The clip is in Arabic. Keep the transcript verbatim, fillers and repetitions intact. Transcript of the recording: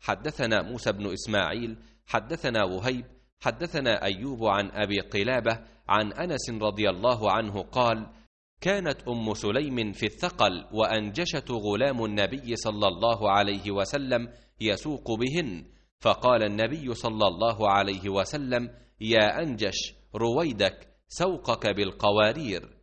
حدثنا موسى بن إسماعيل حدثنا وهيب حدثنا أيوب عن أبي قلابة عن أنس رضي الله عنه قال: كانت أم سليم في الثقل وأنجشة غلام النبي صلى الله عليه وسلم يسوق بهن، فقال النبي صلى الله عليه وسلم: يا أنجش رويدك سوقك بالقوارير.